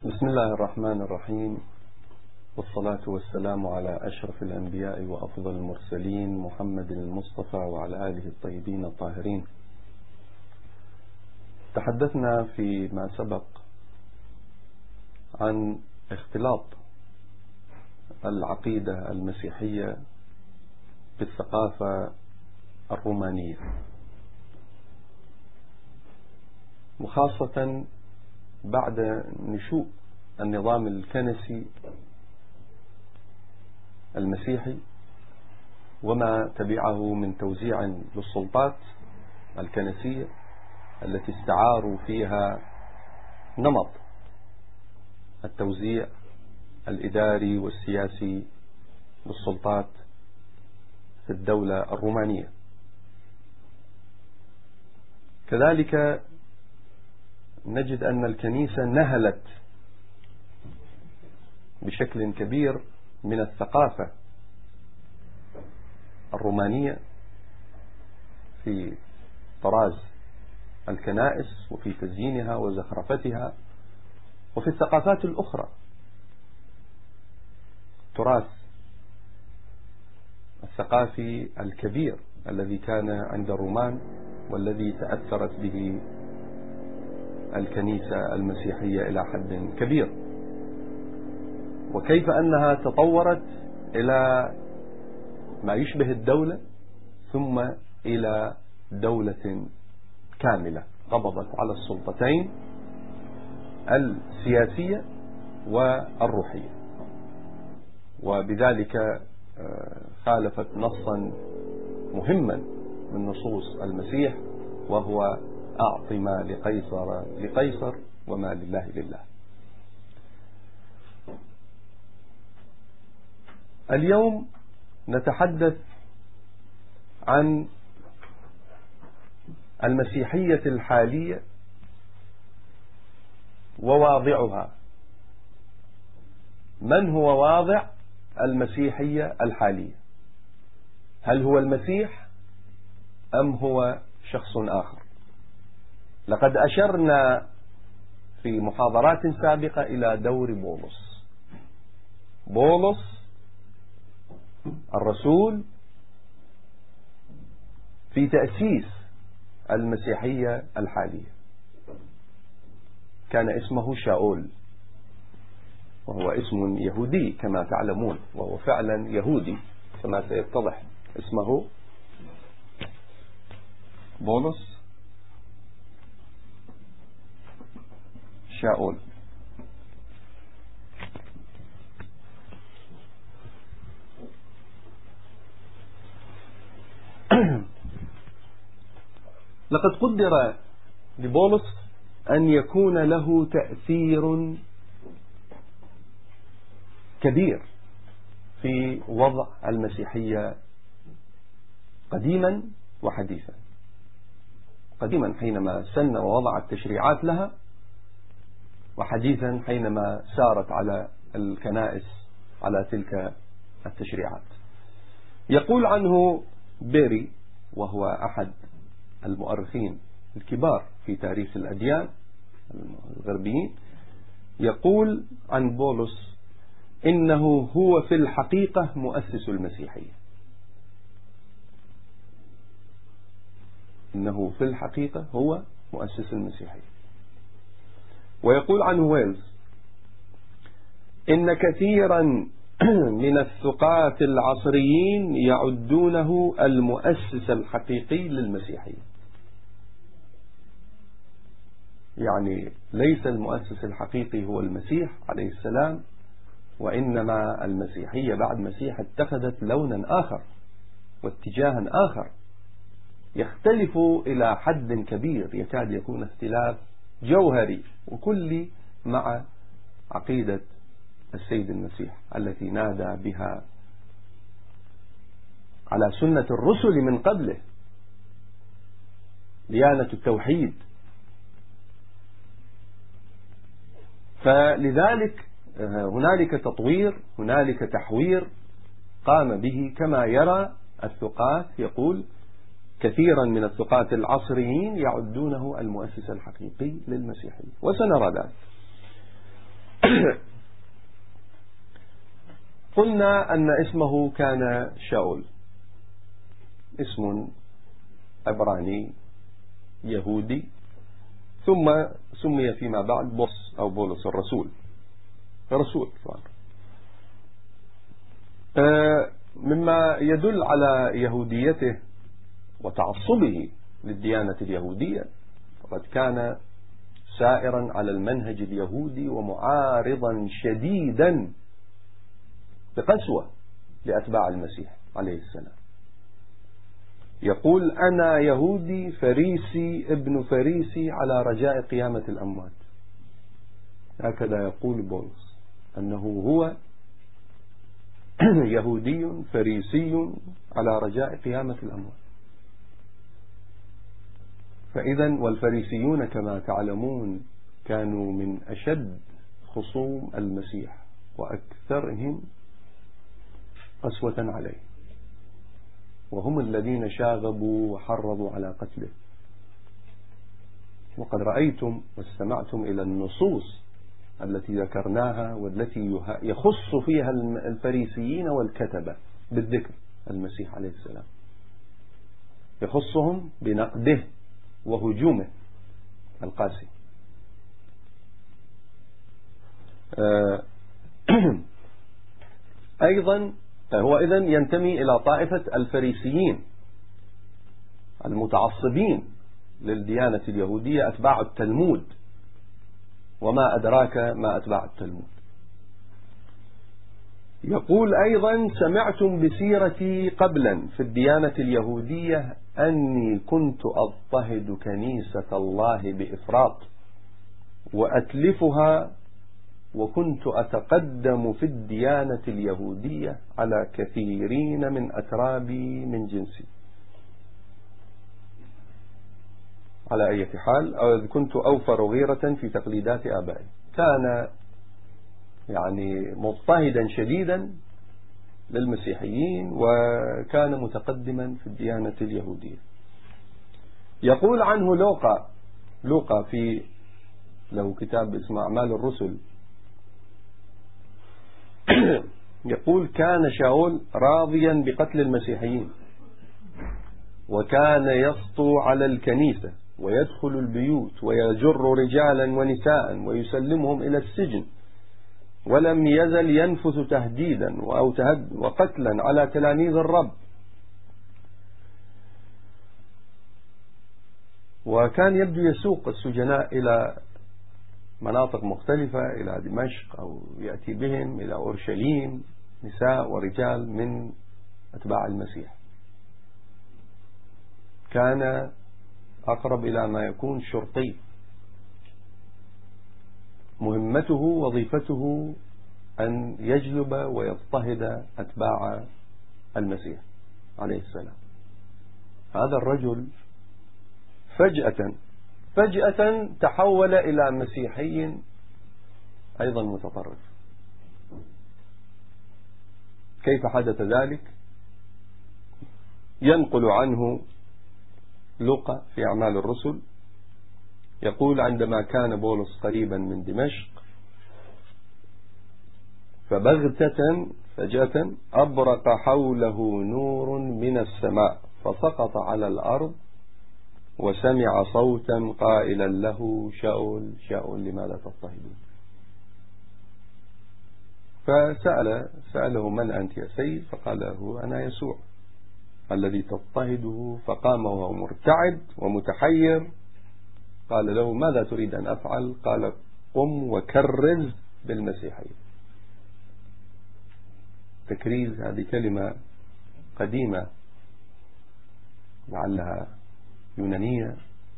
بسم الله الرحمن الرحيم، والصلاة والسلام على أشرف الأنبياء وأفضل المرسلين محمد المصطفى وعلى آله الطيبين الطاهرين. تحدثنا فيما سبق عن اختلاط العقيدة المسيحية بالثقافة الرومانية، وخاصة بعد نشوء النظام الكنسي المسيحي وما تبعه من توزيع للسلطات الكنسية التي استعاروا فيها نمط التوزيع الإداري والسياسي للسلطات في الدولة الرومانية. كذلك نجد أن الكنيسة نهلت بشكل كبير من الثقافة الرومانية في طراز الكنائس وفي تزيينها وزخرفتها وفي الثقافات الأخرى. التراث الثقافي الكبير الذي كان عند الرومان والذي تأثرت به الكنيسة المسيحية إلى حد كبير، وكيف أنها تطورت إلى ما يشبه الدولة ثم إلى دولة كاملة قبضت على السلطتين السياسية والروحية، وبذلك خالفت نصا مهما من نصوص المسيح، وهو أعط ما لقيصر لقيصر وما لله لله. اليوم نتحدث عن المسيحية الحالية وواضعها. من هو واضع المسيحية الحالية؟ هل هو المسيح أم هو شخص آخر؟ لقد أشرنا في محاضرات سابقة إلى دور بولس الرسول في تأسيس المسيحية الحالية. كان اسمه شاول، وهو اسم يهودي كما تعلمون، وهو فعلا يهودي كما سيتضح. اسمه بولس شاول. لقد قدر لبولس أن يكون له تأثير كبير في وضع المسيحية قديما وحديثا. قديما حينما سن ووضع التشريعات لها، وحديثا حينما سارت على الكنائس على تلك التشريعات. يقول عنه بيري، وهو أحد المؤرخين الكبار في تاريخ الأديان الغربيين، يقول عن بولس إنه هو في الحقيقة مؤسس المسيحية. إنه في الحقيقة هو مؤسس المسيحية. ويقول عن ويلز إن كثيرا من الثقات العصريين يعدونه المؤسس الحقيقي للمسيحية. يعني ليس المؤسس الحقيقي هو المسيح عليه السلام، وإنما المسيحية بعد المسيح اتخذت لونا آخر واتجاها آخر يختلف إلى حد كبير، يكاد يكون اختلاف جوهري وكلي مع عقيدة السيد المسيح التي نادى بها على سنة الرسل من قبله، ديانة التوحيد. فلذلك هنالك تطوير، هنالك تحوير قام به كما يرى الثقات. يقول كثيرا من الثقات العصريين يعدونه المؤسس الحقيقي للمسيحية، وسنرى ذلك. قلنا أن اسمه كان شاول، اسم عبراني يهودي، ثم سمي فيما بعد بولس أو بولس الرسول، مما يدل على يهوديته وتعصبه للديانة اليهودية، فقد كان سائرا على المنهج اليهودي ومعارضا شديدا بقسوة لأتباع المسيح عليه السلام. يقول: أنا يهودي فريسي ابن فريسي على رجاء قيامة الأموات. هكذا يقول بولس، أنه هو يهودي فريسي على رجاء قيامة الأموات. فإذا والفريسيون كما تعلمون كانوا من أشد خصوم المسيح وأكثرهم قسوة عليه، وهم الذين شاغبوا وحرضوا على قتله. وقد رأيتم واستمعتم إلى النصوص التي ذكرناها والتي يخص فيها الفريسيين والكتبة بالذكر المسيح عليه السلام، يخصهم بنقده وهجومه القاسي. أيضا هو إذن ينتمي إلى طائفة الفريسيين المتعصبين للديانة اليهودية، أتباع التلمود. وما أدراك ما أتباع التلمود. يقول أيضا: سمعتم بسيرتي قبلا في الديانة اليهودية أني كنت أضطهد كنيسة الله بإفراط وأتلفها، وكنت أتقدم في الديانة اليهودية على كثيرين من أترابي من جنسي. على أي حال كنت أوفر غيرة في تقليدات آبائي. كان يعني مضطهدا شديدا للمسيحيين، وكان متقدما في الديانة اليهودية. يقول عنه لوقا في له كتاب اسمه أعمال الرسل، يقول: كان شاول راضيا بقتل المسيحيين، وكان يسطو على الكنيسة ويدخل البيوت ويجر رجالا ونساء ويسلمهم إلى السجن، ولم يزل ينفث تهديدا وقتلا على تلاميذ الرب. وكان يبدو يسوق السجناء إلى مناطق مختلفة، إلى دمشق أو يأتي بهم إلى أورشليم، نساء ورجال من أتباع المسيح. كان أقرب إلى ما يكون شرطي، مهمته وظيفته أن يجلب ويضطهد أتباع المسيح عليه السلام. هذا الرجل فجأة تحول إلى مسيحي أيضا متطرف. كيف حدث ذلك؟ ينقل عنه لوقا في أعمال الرسل، يقول: عندما كان بولس قريبا من دمشق فجأة أبرق حوله نور من السماء، فسقط على الأرض وسمع صوتا قائلا له: شاول شاول لماذا تضطهدون؟ فسأله: من أنت يا سيد؟ فقال له: أنا يسوع الذي تضطهده. فقام وهو مرتعد ومتحير. قال له: ماذا تريد أن أفعل؟ قال: قم وكرز بالمسيحية. تكريز هذه كلمة قديمة لعلها يونانية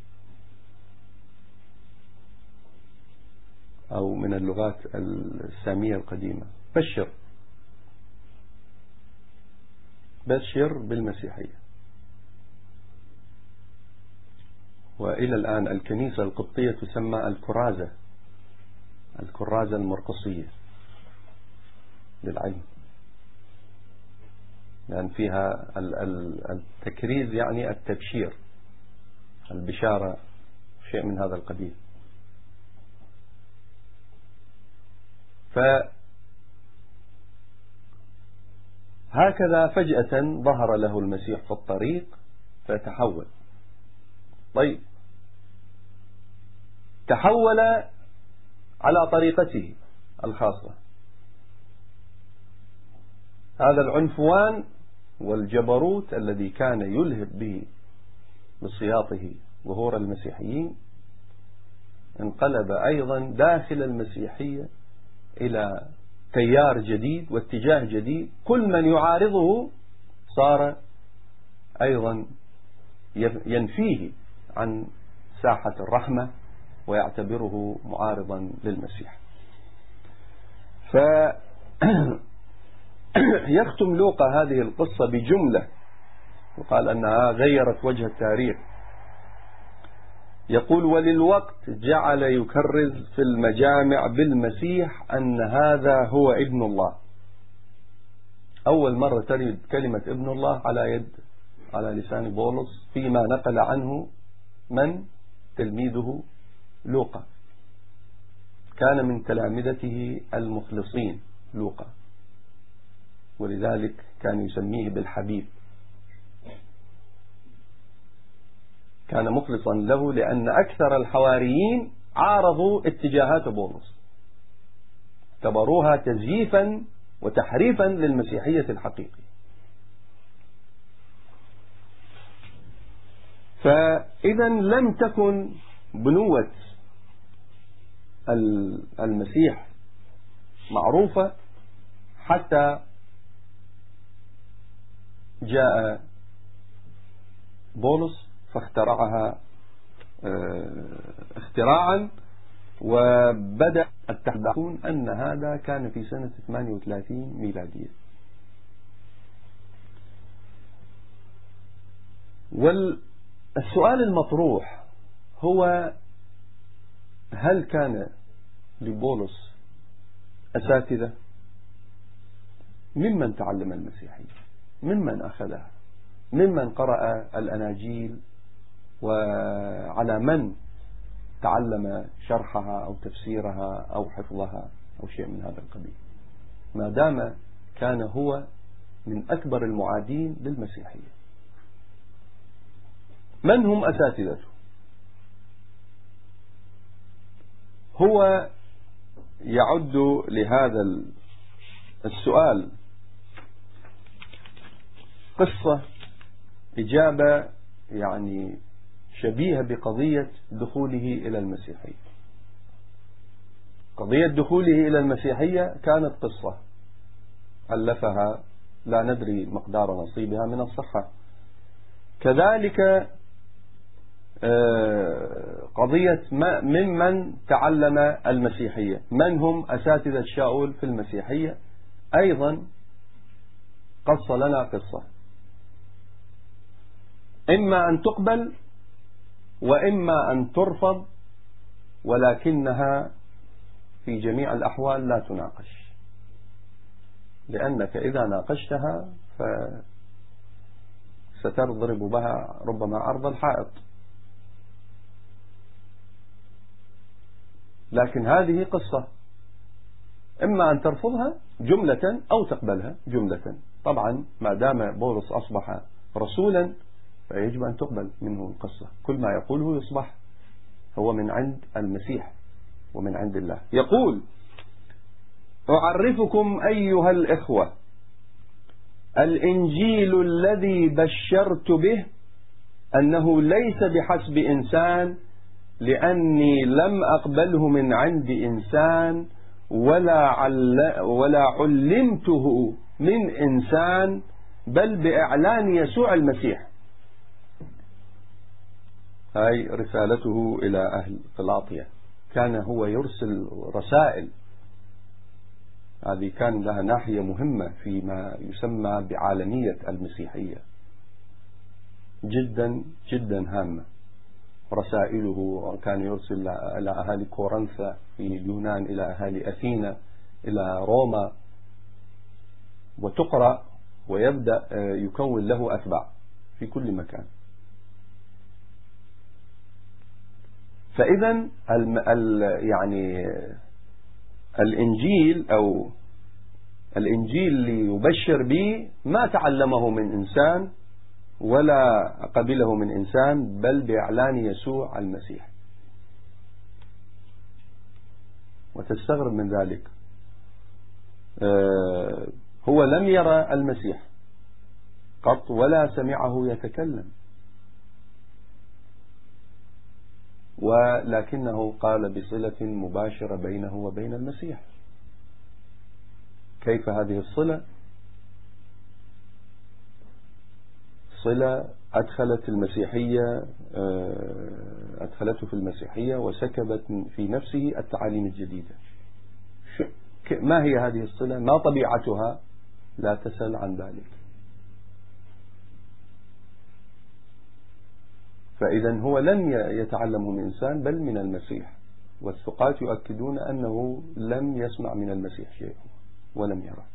أو من اللغات السامية القديمة. بشر بالمسيحية. وإلى الآن الكنيسة القبطية تسمى الكرازة المرقصية للعلم، لأن فيها التكريز يعني التبشير، البشارة، شيء من هذا القبيل. فهكذا فجأة ظهر له المسيح في الطريق فتحول. طيب، تحول على طريقته الخاصة. هذا العنفوان والجبروت الذي كان يلهب به بسياطه ظهور المسيحيين انقلب أيضا داخل المسيحية إلى تيار جديد واتجاه جديد. كل من يعارضه صار أيضا ينفيه عن ساحة الرحمة ويعتبره معارضا للمسيح. فيختم لوقا هذه القصة بجملة وقال أنها غيرت وجه التاريخ. يقول: وللوقت جعل يكرز في المجامع بالمسيح أن هذا هو ابن الله. أول مرة ترد كلمة ابن الله على لسان بولس فيما نقل عنه من تلميذه لوقا. كان من تلامذته المخلصين لوقا، ولذلك كان يسميه بالحبيب. كان مخلصا له لأن أكثر الحواريين عارضوا اتجاهات بولس، اعتبروها تزييفا وتحريفا للمسيحية الحقيقية. فإذا لم تكن بنوة المسيح معروفة حتى جاء بولس فاخترعها اختراعا، وبدأ التحدثون أن هذا كان في سنة 38 ميلادية. والسؤال المطروح هو: هل كان لبولس أساتذة؟ ممن تعلم المسيحية؟ ممن أخذها؟ ممن قرأ الأناجيل؟ وعلى من تعلم شرحها أو تفسيرها أو حفظها أو شيء من هذا القبيل، ما دام كان هو من أكبر المعادين للمسيحية؟ من هم أساتذته؟ هو يعد لهذا السؤال قصة إجابة يعني شبيهة بقضية دخوله إلى المسيحية. قضية دخوله إلى المسيحية كانت قصة ألفها لا ندري مقدار نصيبها من الصحة. كذلك قضية ممن تعلم المسيحية، من هم أساتذة شاول في المسيحية، أيضا قص لنا قصة إما أن تقبل وإما أن ترفض، ولكنها في جميع الأحوال لا تناقش، لأنك إذا ناقشتها ستضرب بها ربما عرض الحائط. لكن هذه قصة إما أن ترفضها جملة أو تقبلها جملة. طبعا ما دام بولس أصبح رسولا فيجب أن تقبل منه القصة. كل ما يقوله يصبح هو من عند المسيح ومن عند الله. يقول: أعرفكم أيها الإخوة الإنجيل الذي بشرت به أنه ليس بحسب إنسان، لأني لم أقبله من عند إنسان ولا علمته من إنسان، بل بإعلان يسوع المسيح. هاي رسالته إلى أهل غلاطيا. كان هو يرسل رسائل، هذه كان لها ناحية مهمة فيما يسمى بعالمية المسيحية، جدا جدا هامة. رسائله كان يرسل إلى أهالي كورنثا في اليونان، إلى أهالي أثينا، إلى روما، وتقرأ ويبدأ يكون له أتباع في كل مكان. فإذا يعني الإنجيل أو الإنجيل اللي يبشر به ما تعلمه من إنسان ولا قبله من إنسان، بل بإعلان يسوع المسيح. وتستغرب من ذلك، هو لم يرى المسيح قط ولا سمعه يتكلم، ولكنه قال بصلة مباشرة بينه وبين المسيح. كيف هذه الصلة؟ صلة أدخلته في المسيحية وسكبت في نفسه التعاليم الجديدة. ما هي هذه الصلة؟ ما طبيعتها؟ لا تسأل عن ذلك. فإذا هو لم يتعلمه من إنسان بل من المسيح، والثقات يؤكدون أنه لم يسمع من المسيح شيء ولم يره.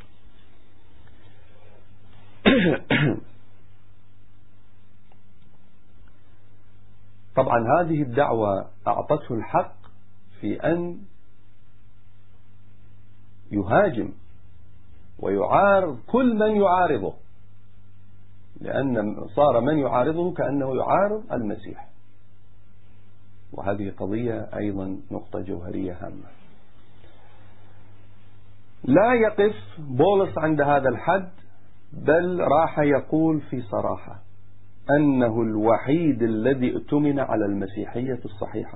طبعا هذه الدعوة أعطته الحق في أن يهاجم ويعارض كل من يعارضه، لأن صار من يعارضه كأنه يعارض المسيح. وهذه قضية أيضا نقطة جوهرية هامة. لا يقف بولس عند هذا الحد، بل راح يقول في صراحة أنه الوحيد الذي اؤتمن على المسيحية الصحيحة.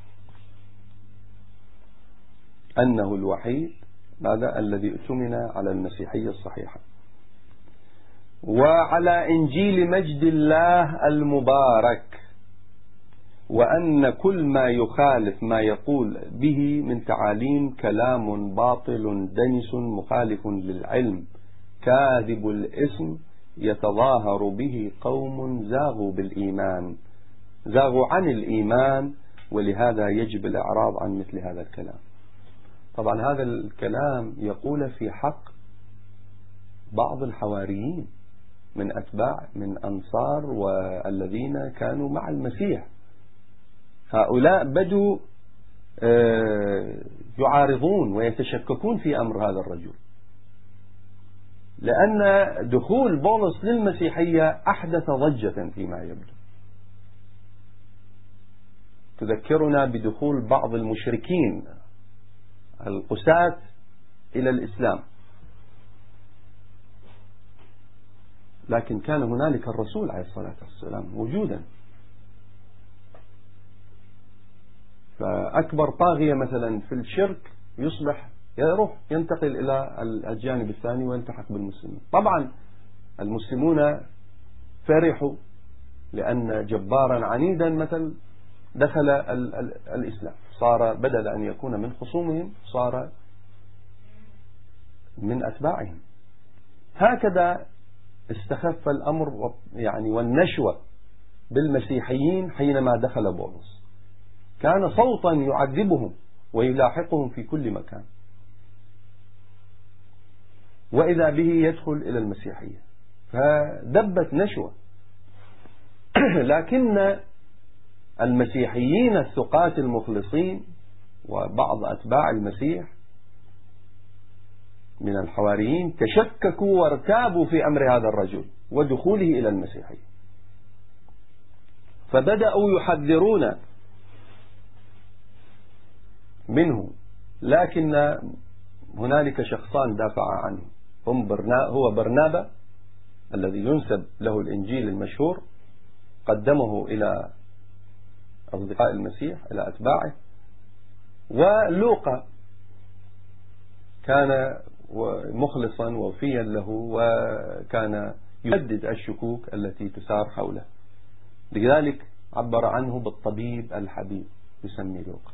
أنه الوحيد هذا الذي اؤتمن على المسيحية الصحيحة وعلى إنجيل مجد الله المبارك، وأن كل ما يخالف ما يقول به من تعاليم كلام باطل دنس مخالف للعلم كاذب الاسم يتظاهر به قوم زاغوا عن الإيمان، ولهذا يجب الإعراض عن مثل هذا الكلام. طبعا هذا الكلام يقول في حق بعض الحواريين من أتباع من أنصار والذين كانوا مع المسيح. هؤلاء بدوا يعارضون ويتشككون في أمر هذا الرجل، لأن دخول بولس للمسيحية أحدث ضجة فيما يبدو. تذكرنا بدخول بعض المشركين القساة إلى الإسلام، لكن كان هنالك الرسول عليه الصلاة والسلام موجودا. فأكبر طاغية مثلا في الشرك يروح ينتقل إلى الجانب الثاني ويلتحق بالمسلمين. طبعا المسلمون فرحوا لأن جبارا عنيدا مثل دخل الإسلام، صار بدل أن يكون من خصومهم صار من أتباعهم. هكذا استخف الأمر يعني والنشوة بالمسيحيين حينما دخل بولس، كان صوتا يعذبهم ويلاحقهم في كل مكان، وإذا به يدخل إلى المسيحية، فدبت نشوة. لكن المسيحيين الثقات المخلصين وبعض أتباع المسيح من الحواريين تشككوا وارتابوا في أمر هذا الرجل ودخوله إلى المسيحية، فبدأوا يحذرون منه. لكن هنالك شخصان دافع عنه، هو برنابا الذي ينسب له الإنجيل المشهور، قدمه إلى أصدقاء المسيح إلى أتباعه، ولوقا كان مخلصا وفيا له وكان يسدد الشكوك التي تثار حوله، لذلك عبر عنه بالطبيب الحبيب، يسمي لوقا.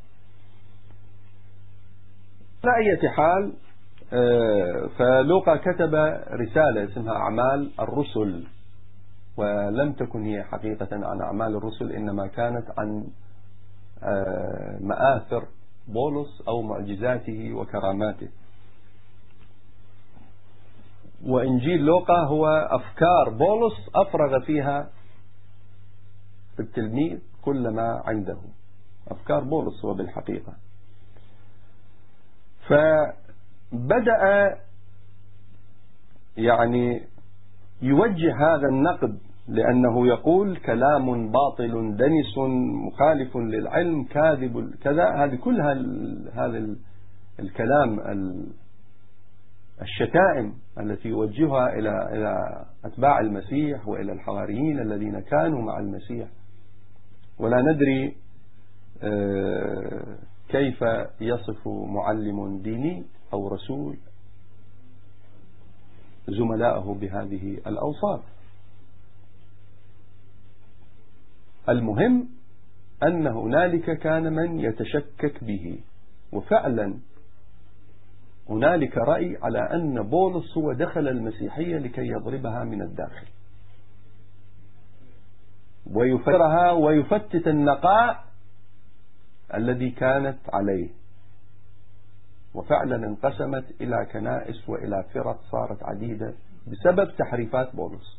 على أي حال، فلوقا كتب رسالة اسمها أعمال الرسل، ولم تكن هي حقيقة عن أعمال الرسل، إنما كانت عن مآثر بولس أو معجزاته وكراماته. وإنجيل لوقا هو أفكار بولس أفرغ فيها في التلميذ كل ما عنده، أفكار بولس هو بالحقيقة. فبدأ يعني يوجه هذا النقد، لأنه يقول كلام باطل دنس مخالف للعلم كاذب كذا. هذه كلها هذا الكلام الشتائم التي يوجهها إلى أتباع المسيح وإلى الحواريين الذين كانوا مع المسيح. ولا ندري كيف يصف معلم ديني أو رسول زملائه بهذه الأوصاف. المهم أن هنالك كان من يتشكك به، وفعلا هنالك رأي على أن بولس هو دخل المسيحية لكي يضربها من الداخل ويفرها ويفتت النقاء الذي كانت عليه، وفعلا انقسمت إلى كنائس وإلى فرق صارت عديدة بسبب تحريفات بولس.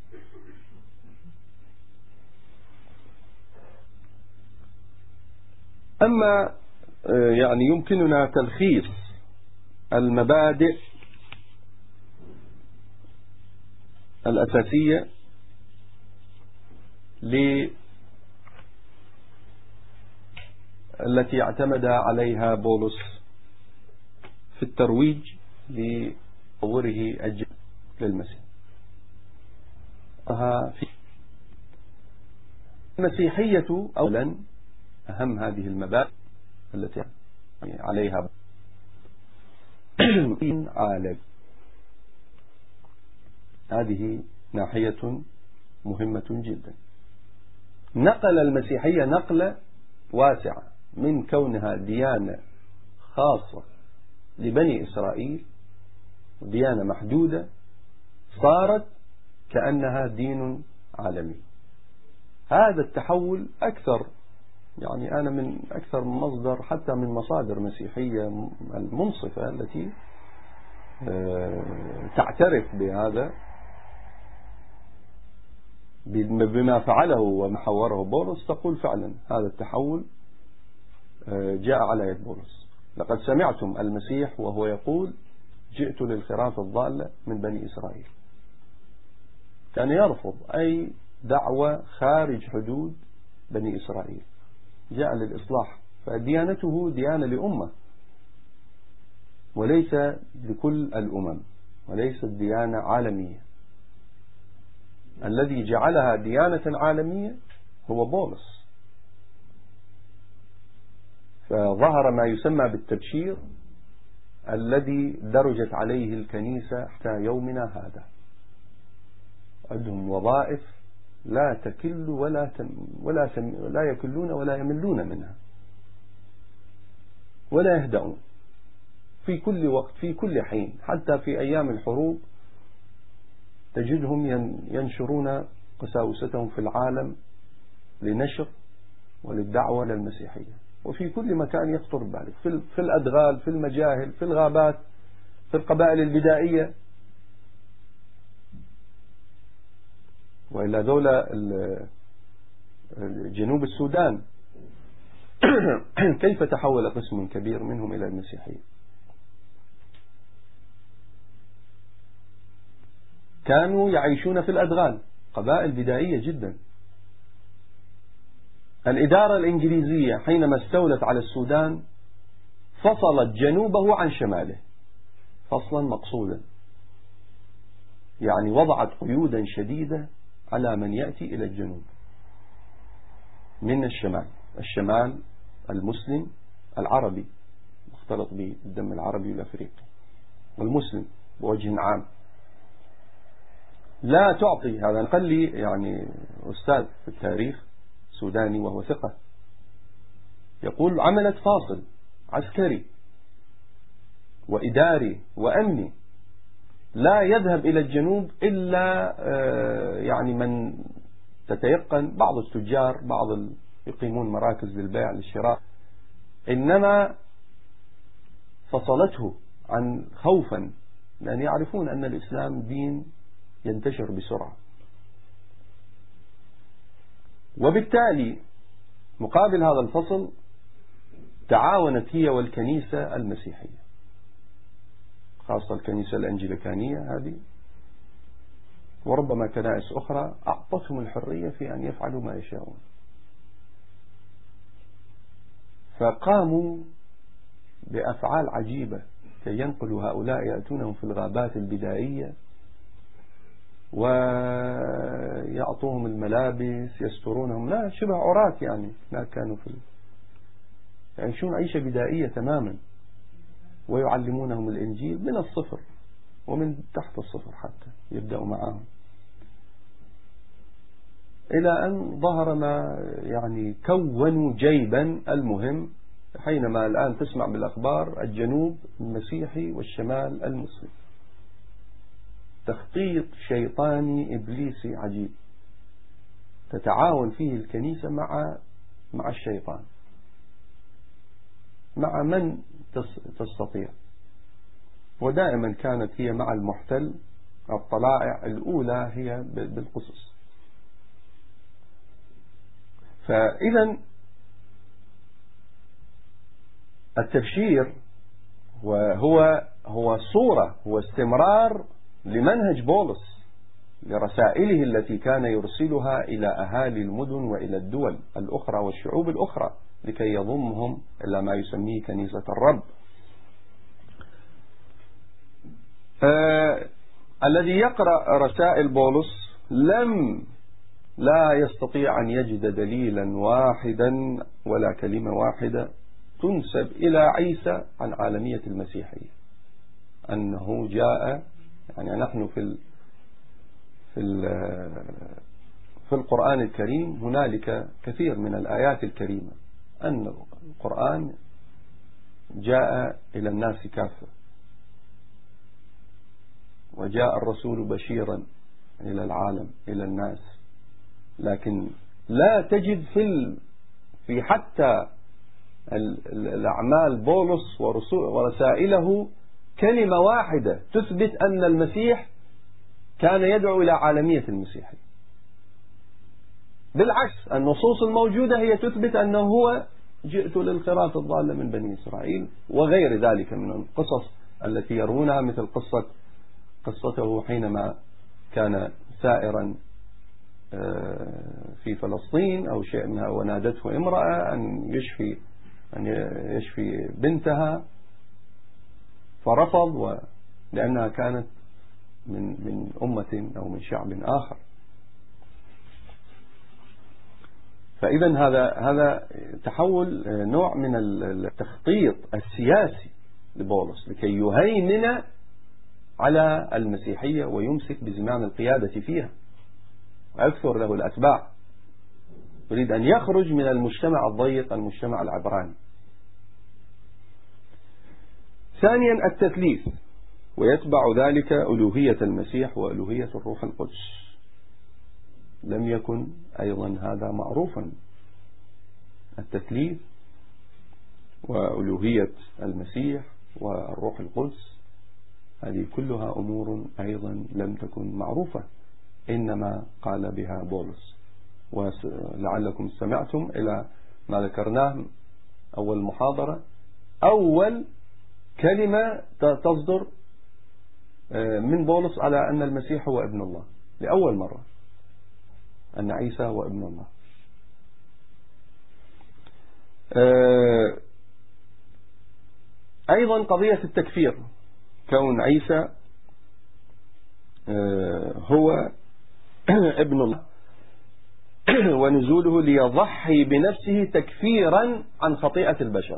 أما يعني يمكننا تلخيص المبادئ الأساسية التي اعتمد عليها بولس في الترويج لتصوره الجديد للمسيح. في المسيحية أولا أهم هذه المبادئ التي عليها عالم. هذه ناحية مهمة جدا. نقل المسيحية نقلة واسعة من كونها ديانة خاصة لبني إسرائيل، ديانة محدودة، صارت كأنها دين عالمي. هذا التحول أكثر، يعني أنا من أكثر من مصدر حتى من مصادر مسيحية المنصفة التي تعترف بهذا بما فعله ومحوره بولس، تقول فعلا هذا التحول جاء على يد بولس. لقد سمعتم المسيح وهو يقول جئت للخراف الضالة من بني إسرائيل. كان يرفض أي دعوة خارج حدود بني إسرائيل، جاء للإصلاح. فديانته ديانة لأمة وليس لكل الأمم، وليست ديانة عالمية. الذي جعلها ديانة عالمية هو بولس. فظهر ما يسمى بالتبشير الذي درجت عليه الكنيسة حتى يومنا هذا. عندهم وظائف لا تكل ولا يكلون ولا يملون منها ولا يهدؤون في كل وقت في كل حين. حتى في أيام الحروب تجدهم ينشرون قساوستهم في العالم لنشر وللدعوة للمسيحية، وفي كل مكان يخطر ببالك، في الأدغال، في المجاهل، في الغابات، في القبائل البدائية. وإلا دولة جنوب السودان كيف تحول قسم كبير منهم إلى المسيحية؟ كانوا يعيشون في الأدغال، قبائل بدائية جدا. الإدارة الإنجليزية حينما استولت على السودان فصلت جنوبه عن شماله فصلا مقصودا، يعني وضعت قيودا شديدة على من يأتي إلى الجنوب من الشمال المسلم العربي مختلط بالدم العربي والأفريقي والمسلم بوجه عام. لا تعطي هذا. قال لي يعني أستاذ في التاريخ سوداني وهو ثقة، يقول عملت فاصل عسكري وإداري وأمني لا يذهب إلى الجنوب إلا يعني من تتيقن، بعض التجار، يقيمون مراكز للبيع للشراء، إنما فصلته عن خوفا، لأن يعرفون أن الإسلام دين ينتشر بسرعة. وبالتالي مقابل هذا الفصل تعاونت هي والكنيسة المسيحية خاصة الكنيسة الأنجليكانية هذه وربما كنائس أخرى أعطتهم الحرية في أن يفعلوا ما يشاءون. فقاموا بأفعال عجيبة كي ينقلوا هؤلاء، يأتونهم في الغابات البدائية ويعطوهم الملابس، يسترونهم، لا شبه عراة يعني، لا كانوا يعيشون عيشة بدائية تماما، ويعلمونهم الإنجيل من الصفر ومن تحت الصفر حتى يبدأوا معهم، إلى أن ظهر ما يعني كونوا جيبا. المهم حينما الآن تسمع بالأخبار الجنوب المسيحي والشمال المسلم، تخطيط شيطاني إبليسي عجيب تتعاون فيه الكنيسة مع الشيطان، مع من تستطيع. ودائما كانت هي مع المحتل، الطلائع الأولى هي بالقصص. فإذا التبشير هو صورة، هو استمرار لمنهج بولس، لرسائله التي كان يرسلها إلى أهالي المدن وإلى الدول الأخرى والشعوب الأخرى لكي يضمهم إلى ما يسميه كنيسة الرب. الذي يقرأ رسائل بولس لا يستطيع أن يجد دليلا واحدا ولا كلمة واحدة تنسب إلى عيسى عن عالمية المسيحية، أنه جاء. يعني نحن في القرآن الكريم هنالك كثير من الآيات الكريمة أن القرآن جاء إلى الناس كافة، وجاء الرسول بشيرا إلى العالم إلى الناس، لكن لا تجد في حتى الأعمال بولس ورسائله كلمة واحدة تثبت أن المسيح كان يدعو إلى عالمية المسيحية. بالعكس، النصوص الموجودة هي تثبت أنه هو جئت للخراف الضالة من بني إسرائيل وغير ذلك من القصص التي يروونها، مثل قصته حينما كان سائرا في فلسطين أو شيء منها، ونادته امرأة أن يشفي بنتها فرفض، لأنها كانت من أمة أو من شعب آخر. فإذا هذا تحول نوع من التخطيط السياسي لبولس لكي يهيمن على المسيحية ويمسك بزمام القيادة فيها ويكثر له الأتباع. يريد أن يخرج من المجتمع الضيق، المجتمع العبراني. ثانيا التثليث، ويتبع ذلك ألوهية المسيح وألوهية الروح القدس. لم يكن أيضا هذا معروفا، التثليث وألوهية المسيح والروح القدس، هذه كلها أمور أيضا لم تكن معروفة، إنما قال بها بولس. ولعلكم سمعتم إلى ما ذكرناه أول محاضرة، أول كلمة تصدر من بولس على أن المسيح هو ابن الله، لأول مرة أن عيسى هو ابن الله. أيضا قضية التكفير، كون عيسى هو ابن الله، ونزوله ليضحي بنفسه تكفيرا عن خطيئة البشر.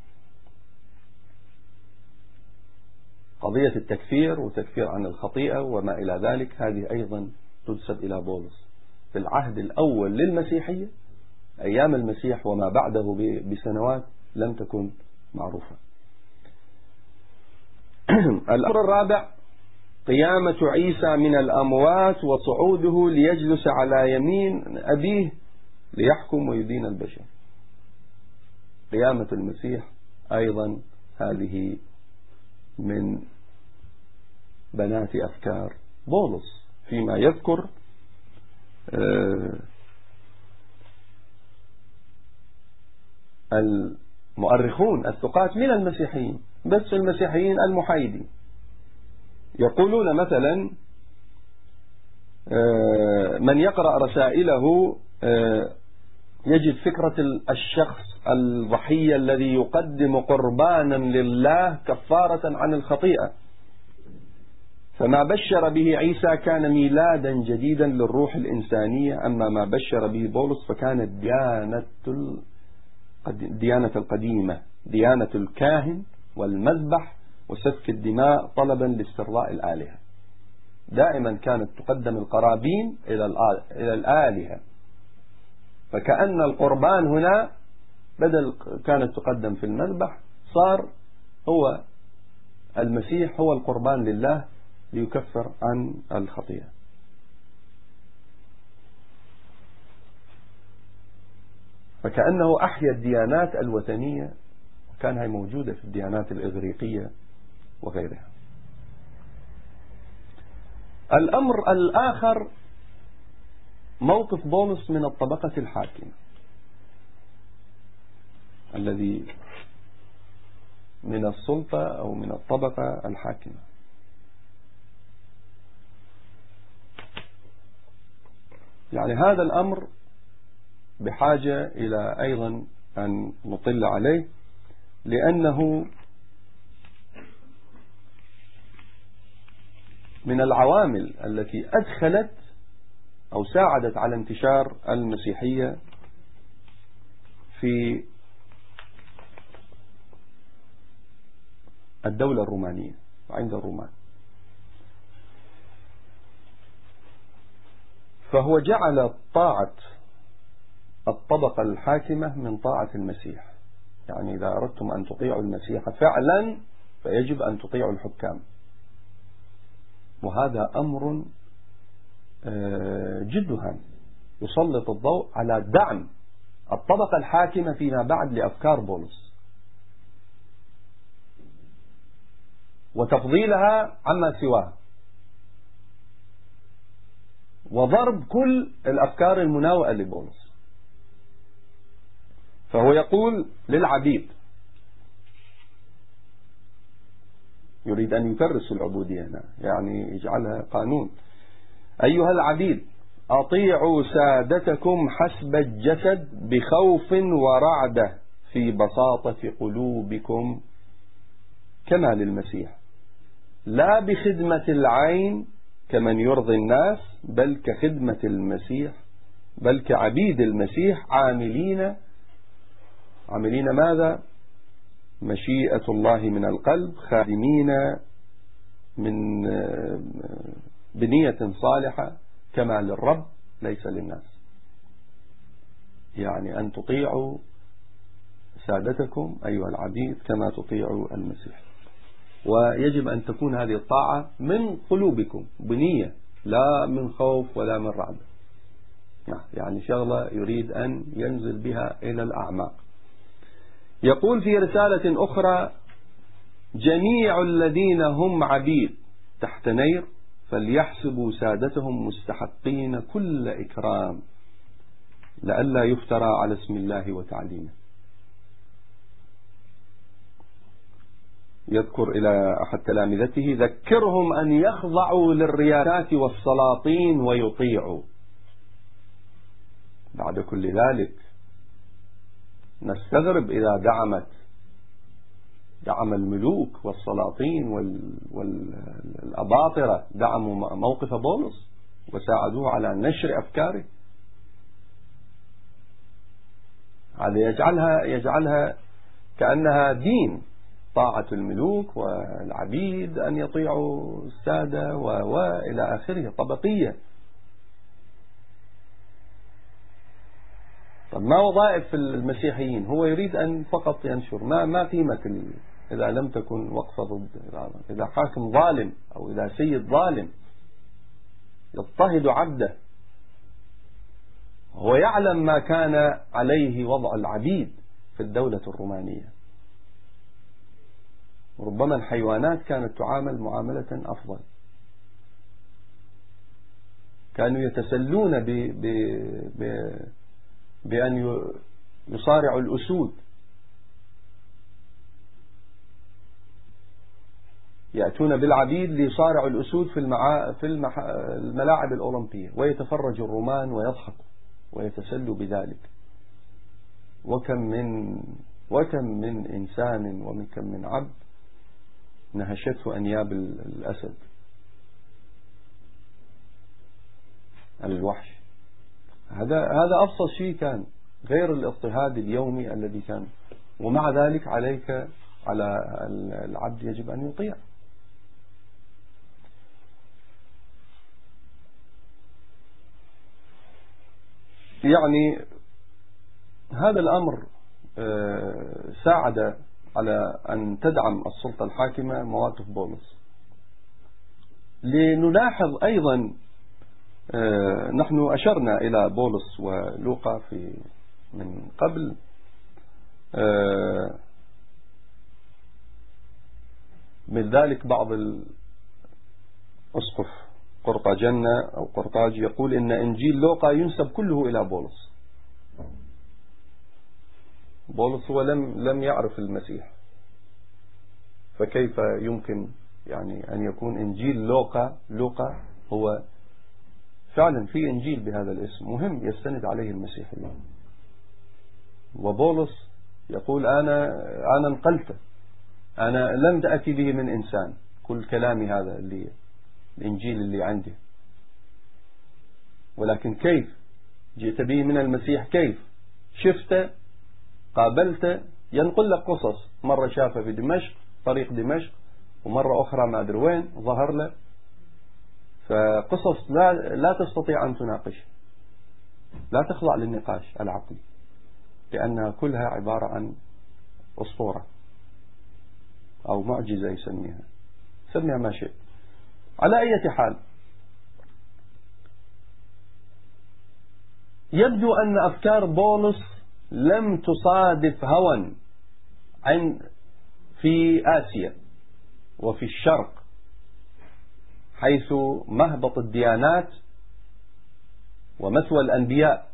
قضية التكفير وتكفير عن الخطيئة وما إلى ذلك، هذه أيضا تنسب إلى بولس في العهد الأول للمسيحية، أيام المسيح وما بعده بسنوات لم تكن معروفة. الأمر الرابع قيامة عيسى من الأموات وصعوده ليجلس على يمين أبيه ليحكم ويدين البشر. قيامة المسيح أيضا هذه من بنات أفكار بولس، فيما يذكر المؤرخون الثقات من المسيحيين، بس المسيحيين المحايدين يقولون مثلا من يقرأ رسائله يجد فكرة الشخص الضحية الذي يقدم قربانا لله كفارة عن الخطيئة. فما بشر به عيسى كان ميلادا جديدا للروح الإنسانية، أما ما بشر به بولس فكانت الديانة القديمة، ديانة الكاهن والمذبح وسفك الدماء طلبا لاسترضاء الآلهة. دائما كانت تقدم القرابين إلى الآلهة، فكأن القربان هنا بدل كانت تقدم في المذبح صار هو المسيح هو القربان لله ليكفر عن الخطيئة. فكأنه أحيا الديانات الوثنية، وكانها موجودة في الديانات الإغريقية وغيرها. الأمر الآخر موقف بولس من الطبقة الحاكمة الذي من السلطة أو من الطبقة الحاكمة. يعني هذا الأمر بحاجة إلى أيضا أن نطل عليه، لأنه من العوامل التي أدخلت أو ساعدت على انتشار المسيحية في الدولة الرومانية وعند الرومان. فهو جعل طاعة الطبقة الحاكمة من طاعة المسيح. يعني إذا أردتم أن تطيعوا المسيح فعلا فيجب أن تطيعوا الحكام، وهذا أمر جد هام يسلط الضوء على دعم الطبقة الحاكمة فيما بعد لأفكار بولس وتفضيلها عما سواها، وضرب كل الأفكار المناوئة لبولس. فهو يقول للعبيد، يريد أن يكرس العبودية هنا، يعني يجعلها قانون: أيها العبيد أطيعوا سادتكم حسب الجسد بخوف ورعدة في بساطة قلوبكم كما للمسيح، لا بخدمة العين كمن يرضي الناس، بل كخدمة المسيح، بل كعبيد المسيح، عاملين ماذا؟ مشيئة الله من القلب، خادمين من بنية صالحة كما للرب ليس للناس. يعني أن تطيعوا سادتكم أيها العبيد كما تطيعوا المسيح، ويجب أن تكون هذه الطاعة من قلوبكم بنية، لا من خوف ولا من رعب. يعني شغلة يريد أن ينزل بها إلى الأعماق. يقول في رسالة أخرى: جميع الذين هم عبيد تحت نير فليحسبوا سادتهم مستحقين كل إكرام، لئلا يفترى على اسم الله وتعليمه. يذكر إلى أحد تلامذته: ذكرهم أن يخضعوا للرياسات والسلاطين ويطيعوا. بعد كل ذلك نستغرب إذا دعم الملوك والسلاطين والأباطرة دعموا موقف بولس وساعدوه على نشر أفكاره. هذا يجعلها كأنها دين، طاعة الملوك والعبيد أن يطيعوا السادة وإلى آخره، طبقية. طب ما وظائف المسيحيين؟ هو يريد أن فقط ينشر. ما قيمة إذا لم تكن وقفة ضد، إذا حاكم ظالم أو إذا سيد ظالم يضطهد عبده. هو يعلم ما كان عليه وضع العبيد في الدولة الرومانية، ربما الحيوانات كانت تعامل معاملة أفضل، كانوا يتسلون بأن يصارعوا الأسود. يأتون بالعبيد ليصارعوا الأسود في الملاعب الأولمبية، ويتفرج الرومان ويضحكوا ويتسلوا بذلك. وكم من إنسان وكم من عبد نهشته أنياب الأسد الوحش. هذا أبسط شيء كان، غير الاضطهاد اليومي الذي كان. ومع ذلك على العبد يجب أن يطيع. يعني هذا الأمر ساعد على أن تدعم السلطة الحاكمة مواقف بولس. لنلاحظ أيضا، نحن أشرنا إلى بولس ولوقا من قبل، من ذلك بعض الأسقف قرطاجنة أو قرطاج يقول إن إنجيل لوقا ينسب كله إلى بولس. بولس هو لم يعرف المسيح، فكيف يمكن يعني أن يكون إنجيل لوقا هو فعلا في إنجيل بهذا الاسم مهم يستند عليه المسيحيين. وبولس يقول أنا نقلته، أنا لم تأتي به من إنسان، كل كلامي هذا الإنجيل اللي عندي، ولكن كيف جئت به من المسيح؟ كيف شفته قابلته؟ ينقل لك قصص، مرة شافه في دمشق، طريق دمشق، ومرة أخرى ما أدري وين ظهر له. فقصص لا تستطيع أن تناقش، لا تخضع للنقاش العقلي، لأنها كلها عبارة عن أسطورة أو معجزة سميها ما شئت. على أي حال، يبدو أن أفكار بولس لم تصادف هوى في آسيا وفي الشرق، حيث مهبط الديانات ومثوى الأنبياء،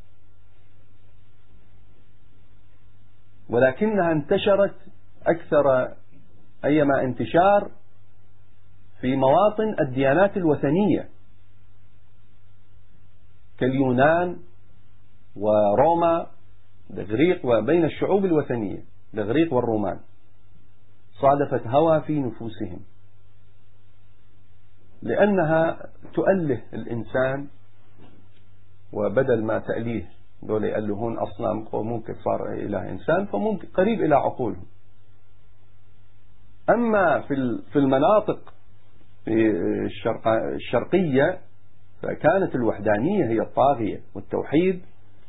ولكنها انتشرت أكثر أيما انتشار في مواطن الديانات الوثنية كاليونان وروما، الإغريق، وبين الشعوب الوثنية الإغريق والرومان، صادفت هوى في نفوسهم، لأنها تؤله الإنسان، وبدل ما تأليه دول يألهون أصنام وممكن صار إله إنسان، فممكن قريب إلى عقولهم. أما في المناطق الشرقية فكانت الوحدانية هي الطاغية والتوحيد،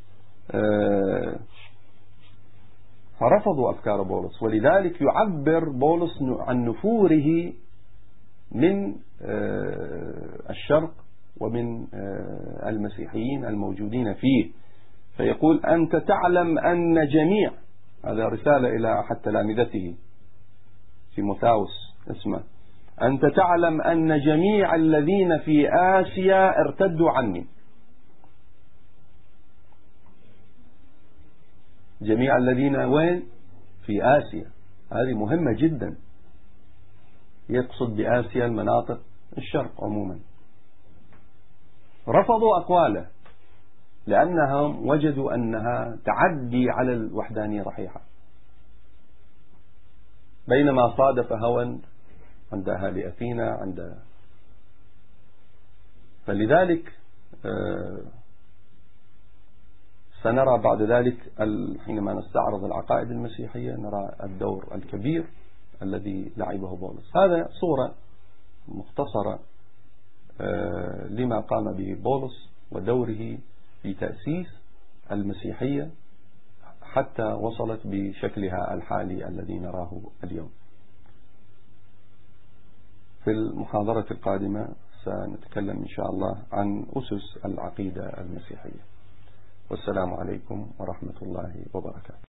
فرفضوا أفكار بولس. ولذلك يعبر بولس عن نفوره من الشرق ومن المسيحيين الموجودين فيه، فيقول: أنت تعلم أن جميع، هذا رسالة إلى أحد تلامذته تيموثاوس اسمه، أنت تعلم أن جميع الذين في آسيا ارتدوا عني. جميع الذين وين؟ في آسيا. هذه مهمة جدا، يقصد بآسيا المناطق الشرق عموما. رفضوا أقواله لأنهم وجدوا أنها تعدي على الوحدانية رحيحة، بينما صادف هوى عند أهالي أثينا فلذلك سنرى بعد ذلك حينما نستعرض العقائد المسيحية نرى الدور الكبير الذي لعبه بولس. هذا صورة مختصرة لما قام به بولس ودوره في تأسيس المسيحية حتى وصلت بشكلها الحالي الذي نراه اليوم. في المحاضرة القادمة سنتكلم إن شاء الله عن أسس العقيدة المسيحية. والسلام عليكم ورحمة الله وبركاته.